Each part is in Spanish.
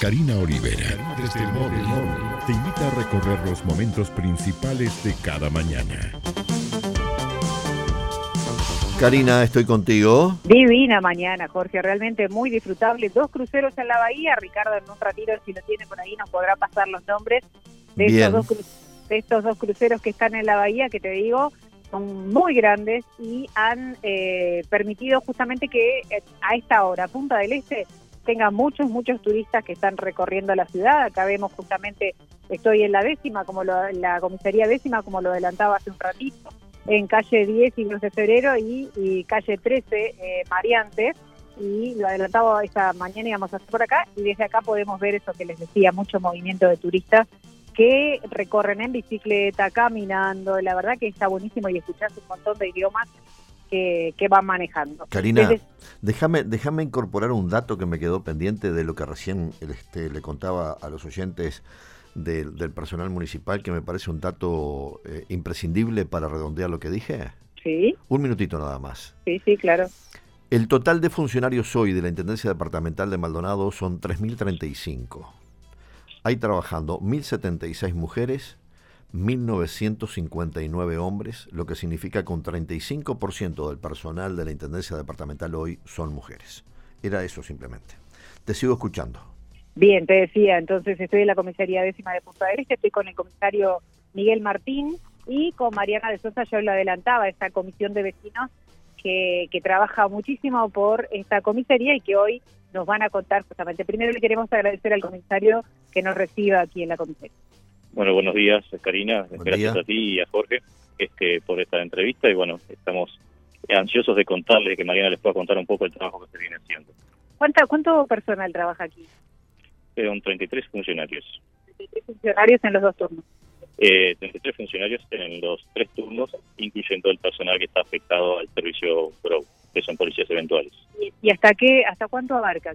Karina Olivera, desde el móvil, te invita a recorrer los momentos principales de cada mañana. Karina, estoy contigo. Divina mañana, Jorge, realmente muy disfrutable. 2 cruceros en la bahía. Ricardo en un ratito, si lo tiene por ahí, nos podrá pasar los nombres de estos dos cruceros que están en la bahía, que te digo, son muy grandes y han permitido justamente que a esta hora, Punta del Este, tenga muchos turistas que están recorriendo la ciudad. Acá vemos justamente, estoy en la la comisaría 10ª, como lo adelantaba hace un ratito, en calle 10 y 2 de febrero y calle 13 Mariantes, y lo adelantaba esta mañana íbamos a hacer por acá, y desde acá podemos ver eso que les decía, mucho movimiento de turistas que recorren en bicicleta, caminando. La verdad que está buenísimo, y escuchás un montón de idiomas que van manejando. Karina, déjame incorporar un dato que me quedó pendiente de lo que recién le contaba a los oyentes del personal municipal, que me parece un dato imprescindible para redondear lo que dije. Sí. Un minutito nada más. Sí, claro. El total de funcionarios hoy de la Intendencia Departamental de Maldonado son 3.035. Hay trabajando 1.076 mujeres, 1.959 hombres, lo que significa que un 35% del personal de la Intendencia Departamental hoy son mujeres. Era eso simplemente. Te sigo escuchando. Bien, te decía, entonces estoy en la comisaría 10ª de Punta del Este, estoy con el comisario Miguel Martín y con Mariana de Sosa. Yo lo adelantaba, esta comisión de vecinos que trabaja muchísimo por esta comisaría y que hoy nos van a contar justamente. Primero le queremos agradecer al comisario que nos reciba aquí en la comisaría. Bueno, buenos días, Karina. Gracias día. A ti y a Jorge por esta entrevista, y bueno, estamos ansiosos de contarles, que Mariana les pueda contar un poco el trabajo que se viene haciendo. ¿Cuánto personal trabaja aquí? Son 33 funcionarios. 33 funcionarios en los 2 turnos. 33 funcionarios en los 3 turnos, incluyendo el personal que está afectado al servicio GROW, que son policías eventuales. ¿Y hasta cuánto abarca?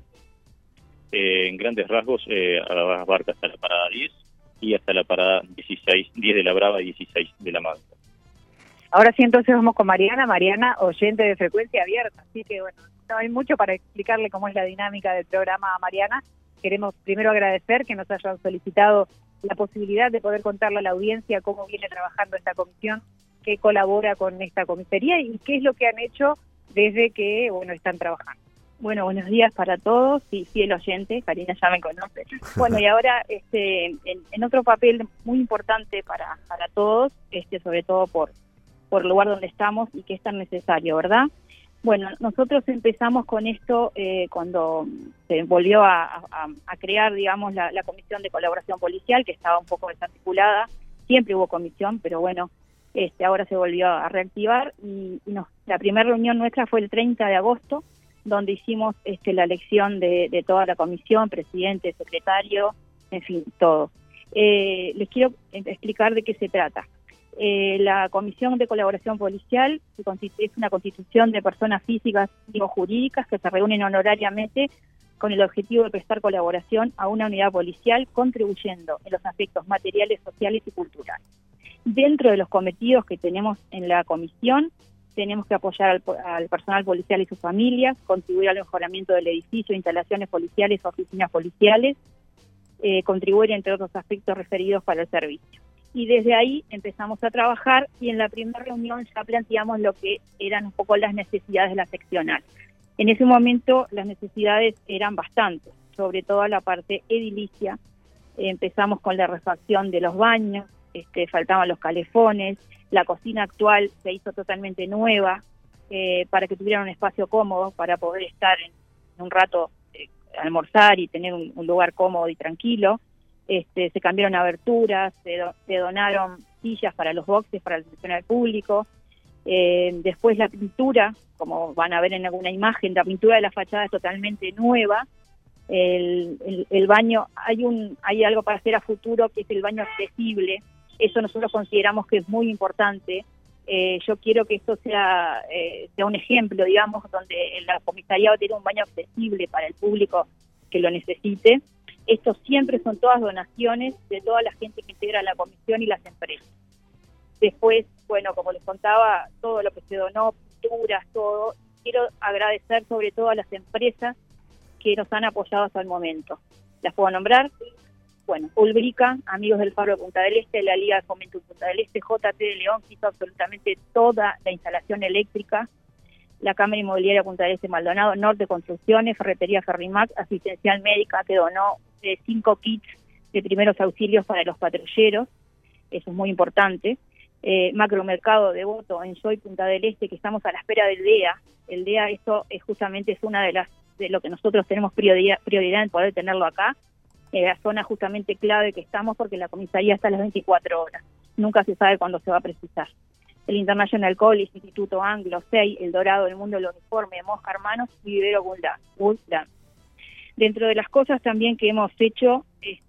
En grandes rasgos, abarca hasta la parada 10 y hasta la parada 10 de la Brava y 16 de la Mansa. Ahora sí, entonces vamos con Mariana, oyente de Frecuencia Abierta, así que bueno, no hay mucho para explicarle cómo es la dinámica del programa a Mariana. Queremos primero agradecer que nos hayan solicitado la posibilidad de poder contarle a la audiencia cómo viene trabajando esta comisión, que colabora con esta comisaría y qué es lo que han hecho desde que están trabajando. Bueno, buenos días para todos, y fiel oyente, Karina ya me conoce. Bueno, y ahora en otro papel muy importante para todos, sobre todo por el lugar donde estamos y que es tan necesario, ¿verdad? Bueno, nosotros empezamos con esto cuando se volvió a crear, digamos, la Comisión de Colaboración Policial, que estaba un poco desarticulada. Siempre hubo comisión, pero bueno, ahora se volvió a reactivar, y la primera reunión nuestra fue el 30 de agosto, donde hicimos la elección de toda la comisión, presidente, secretario, en fin, todo. Les quiero explicar de qué se trata. La Comisión de Colaboración Policial es una constitución de personas físicas y o jurídicas que se reúnen honorariamente con el objetivo de prestar colaboración a una unidad policial, contribuyendo en los aspectos materiales, sociales y culturales. Dentro de los cometidos que tenemos en la comisión, tenemos que apoyar al personal policial y sus familias, contribuir al mejoramiento del edificio, instalaciones policiales, oficinas policiales, contribuir entre otros aspectos referidos para el servicio. Y desde ahí empezamos a trabajar, y en la primera reunión ya planteamos lo que eran un poco las necesidades de la seccional. En ese momento las necesidades eran bastantes, sobre todo la parte edilicia. Empezamos con la refacción de los baños, faltaban los calefones, la cocina actual se hizo totalmente nueva para que tuvieran un espacio cómodo para poder estar en un rato, almorzar y tener un lugar cómodo y tranquilo. Se cambiaron aberturas, se donaron sillas para los boxes, para el atención al público. Después la pintura, como van a ver en alguna imagen, la pintura de la fachada es totalmente nueva. El baño, hay algo para hacer a futuro, que es el baño accesible. Eso nosotros consideramos que es muy importante. Yo quiero que esto sea un ejemplo, digamos, donde la comisaría va a tener un baño accesible para el público que lo necesite. Esto siempre son todas donaciones de toda la gente que integra la comisión y las empresas. Después, bueno, como les contaba, todo lo que se donó, pinturas, todo. Quiero agradecer sobre todo a las empresas que nos han apoyado hasta el momento. las puedo nombrar. Bueno, Ulbrica, Amigos del Faro de Punta del Este, la Liga de Fomento de Punta del Este, JT de León, que hizo absolutamente toda la instalación eléctrica, la Cámara Inmobiliaria Punta del Este Maldonado, Norte Construcciones, Ferretería Ferrimax, Asistencial Médica, que donó 5 kits de primeros auxilios para los patrulleros, eso es muy importante. Macromercado Devoto, Enjoy Punta del Este, que estamos a la espera del DEA. El DEA, esto es justamente una de lo que nosotros tenemos prioridad en poder tenerlo acá. La zona justamente clave que estamos, porque la comisaría está a las 24 horas. Nunca se sabe cuándo se va a precisar. El International College, Instituto Anglo, SEI, El Dorado, El Mundo del Uniforme, Mosca Hermanos y Vivero Woodland. Dentro de las cosas también que hemos hecho,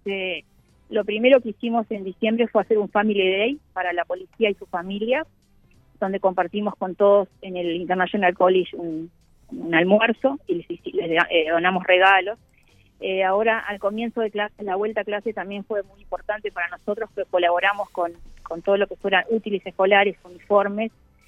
lo primero que hicimos en diciembre fue hacer un Family Day para la policía y su familia, donde compartimos con todos en el International College un almuerzo y les donamos regalos. Ahora, al comienzo de clase, la vuelta a clase también fue muy importante para nosotros, que colaboramos con todo lo que fueran útiles escolares, uniformes.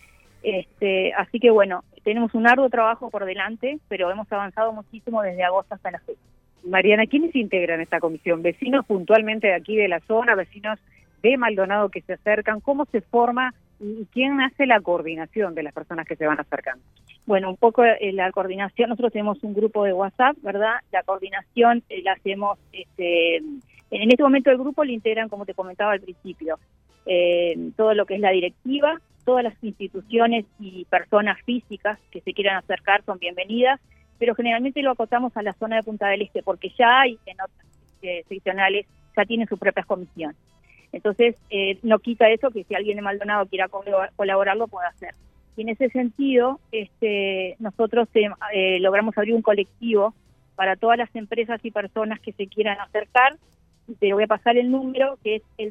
Así que bueno, tenemos un arduo trabajo por delante, pero hemos avanzado muchísimo desde agosto hasta la fecha. Mariana, ¿quiénes integran esta comisión? ¿Vecinos puntualmente de aquí de la zona, vecinos de Maldonado que se acercan? ¿Cómo se forma y quién hace la coordinación de las personas que se van acercando? Bueno, un poco la coordinación, nosotros tenemos un grupo de WhatsApp, ¿verdad? La coordinación la hacemos, en este momento el grupo lo integran, como te comentaba al principio, todo lo que es la directiva, todas las instituciones y personas físicas que se quieran acercar son bienvenidas, pero generalmente lo acotamos a la zona de Punta del Este, porque ya hay en otras seccionales, ya tienen sus propias comisiones. Entonces, no quita eso que si alguien de Maldonado quiera colaborar, lo puede hacer. Y en ese sentido, nosotros logramos abrir un colectivo para todas las empresas y personas que se quieran acercar. Te voy a pasar el número, que es el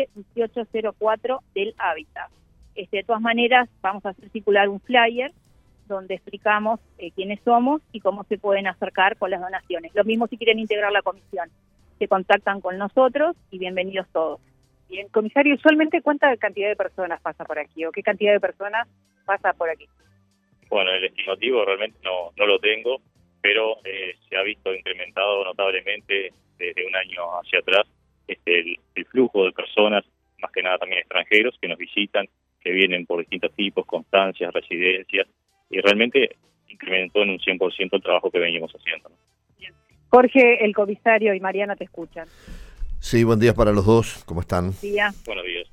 131804 del Hábitat. De todas maneras, vamos a hacer circular un flyer donde explicamos quiénes somos y cómo se pueden acercar con las donaciones. Lo mismo si quieren integrar la comisión. Se contactan con nosotros y bienvenidos todos. Bien, comisario, usualmente ¿cuánta cantidad de personas pasa por aquí o qué cantidad de personas pasa por aquí? Bueno, el estimativo realmente no lo tengo, pero se ha visto incrementado notablemente desde un año hacia atrás el flujo de personas, más que nada también extranjeros, que nos visitan, que vienen por distintos tipos, constancias, residencias, y realmente incrementó en un 100% el trabajo que venimos haciendo, ¿no? Bien. Jorge, el comisario y Mariana te escuchan. Sí, buen día para los dos. ¿Cómo están? Buenos días.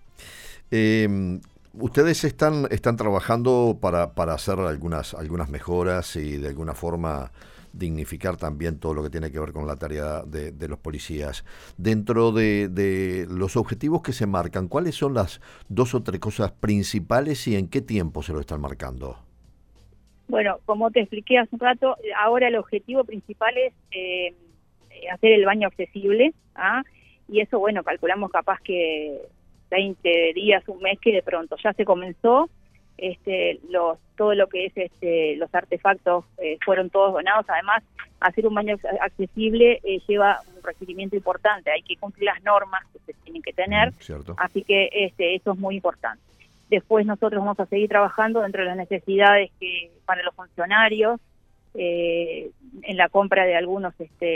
Ustedes están trabajando para hacer algunas mejoras y de alguna forma dignificar también todo lo que tiene que ver con la tarea de los policías. Dentro de los objetivos que se marcan, ¿cuáles son las 2 o 3 cosas principales y en qué tiempo se lo están marcando? Bueno, como te expliqué hace un rato, ahora el objetivo principal es hacer el baño accesible, y eso, bueno, calculamos capaz que 20 días, un mes, que de pronto ya se comenzó. Todo lo que es los artefactos fueron todos donados. Además, hacer un baño accesible lleva un requerimiento importante, hay que cumplir las normas que se tienen que tener, ¿cierto? Así que eso es muy importante. Después nosotros vamos a seguir trabajando dentro de las necesidades que para los funcionarios, en la compra de algunos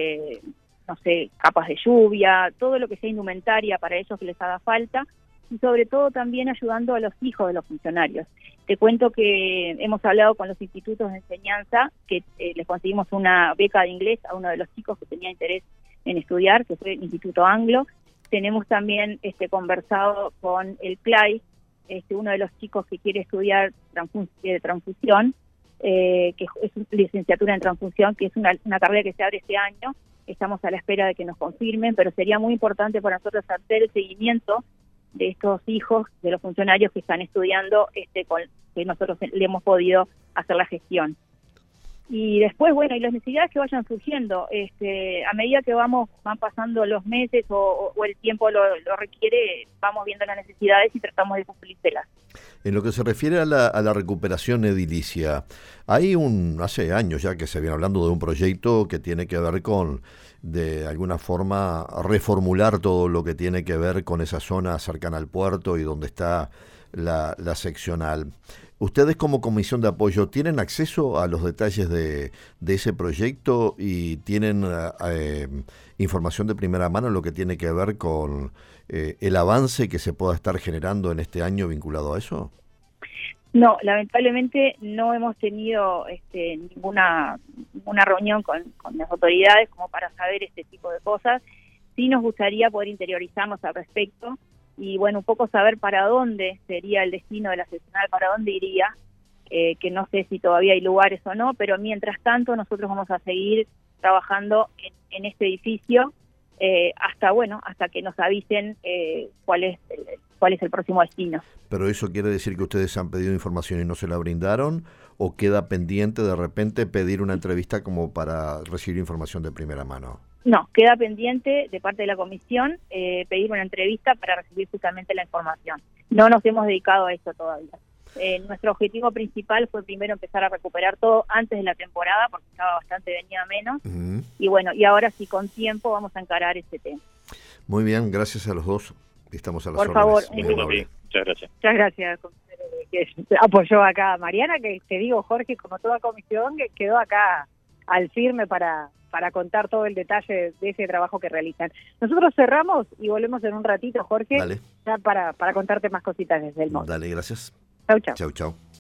capas de lluvia, todo lo que sea indumentaria para ellos que les haga falta, y sobre todo también ayudando a los hijos de los funcionarios. Te cuento que hemos hablado con los institutos de enseñanza, que les conseguimos una beca de inglés a uno de los chicos que tenía interés en estudiar, que fue el Instituto Anglo. Tenemos también conversado con el CLAI, uno de los chicos que quiere estudiar transfusión, que es una licenciatura en transfusión, que es una carrera que se abre este año. Estamos a la espera de que nos confirmen, pero sería muy importante para nosotros hacer el seguimiento de estos hijos de los funcionarios que están estudiando, que nosotros le hemos podido hacer la gestión. Y después, bueno, y las necesidades que vayan surgiendo, a medida que van pasando los meses o el tiempo lo requiere, vamos viendo las necesidades y tratamos de cumplírselas. En lo que se refiere a la recuperación edilicia, hay hace años ya que se viene hablando de un proyecto que tiene que ver con, de alguna forma, reformular todo lo que tiene que ver con esa zona cercana al puerto y donde está la seccional. ¿Ustedes como comisión de apoyo tienen acceso a los detalles de ese proyecto y tienen información de primera mano en lo que tiene que ver con el avance que se pueda estar generando en este año vinculado a eso? No, lamentablemente no hemos tenido ninguna reunión con las autoridades como para saber este tipo de cosas. Sí nos gustaría poder interiorizarnos al respecto y, bueno, un poco saber para dónde sería el destino de la seccional, para dónde iría, que no sé si todavía hay lugares o no, pero mientras tanto nosotros vamos a seguir trabajando en este edificio hasta que nos avisen cuál es el próximo destino. ¿Pero eso quiere decir que ustedes han pedido información y no se la brindaron? ¿O queda pendiente de repente pedir una entrevista como para recibir información de primera mano? No, queda pendiente de parte de la comisión pedir una entrevista para recibir justamente la información. No nos hemos dedicado a eso todavía. Nuestro objetivo principal fue primero empezar a recuperar todo antes de la temporada, porque estaba bastante venida menos. Uh-huh. Y bueno, y ahora sí, con tiempo vamos a encarar este tema. Muy bien, gracias a los dos. Estamos a las órdenes. Por favor. Muchas gracias. Muchas gracias. Que apoyó acá a Mariana, que te digo, Jorge, como toda comisión, que quedó acá al firme para contar todo el detalle de ese trabajo que realizan. Nosotros cerramos y volvemos en un ratito, Jorge, Dale. ya para contarte más cositas desde el móvil. Dale, gracias. Chau, chau. Chau, chau.